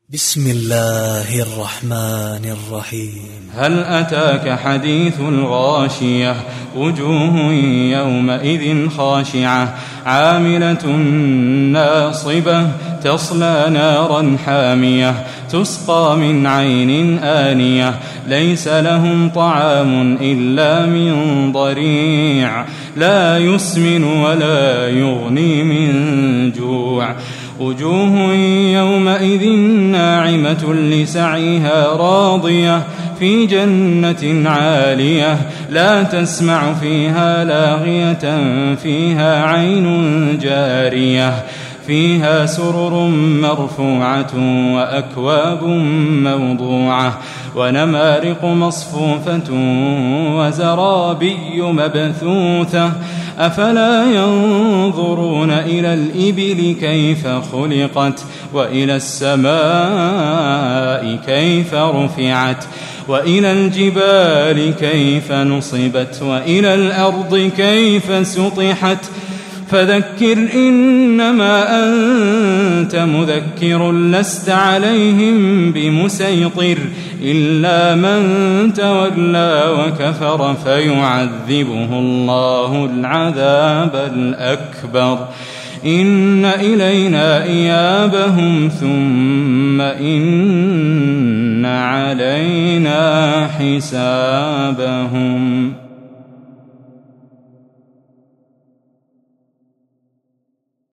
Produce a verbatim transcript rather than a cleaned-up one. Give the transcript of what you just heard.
بسم الله الرحمن الرحيم. هل أتاك حديث الغاشية وجوه يومئذ خاشعة عاملة ناصبة تصلى نارا حامية تسقى من عين آنية ليس لهم طعام إلا من ضريع لا يسمن ولا يغني من جوع وجوه يومئذ ناعمة لسعيها راضية في جنة عالية لا تسمع فيها لاغية فيها عين جارية فيها سرر مرفوعة وأكواب موضوعة ونمارق مصفوفة وزرابي مبثوثة أفلا ينظرون إلى الإبل كيف خلقت وإلى السماء كيف رفعت وإلى الجبال كيف نصبت وإلى الأرض كيف سطحت فذكر إنما أنت مذكر لست عليهم بمسيطر إلا من تولى وكفر فيعذبه الله العذاب الأكبر إن إلينا إيابهم ثم إن علينا حسابهم.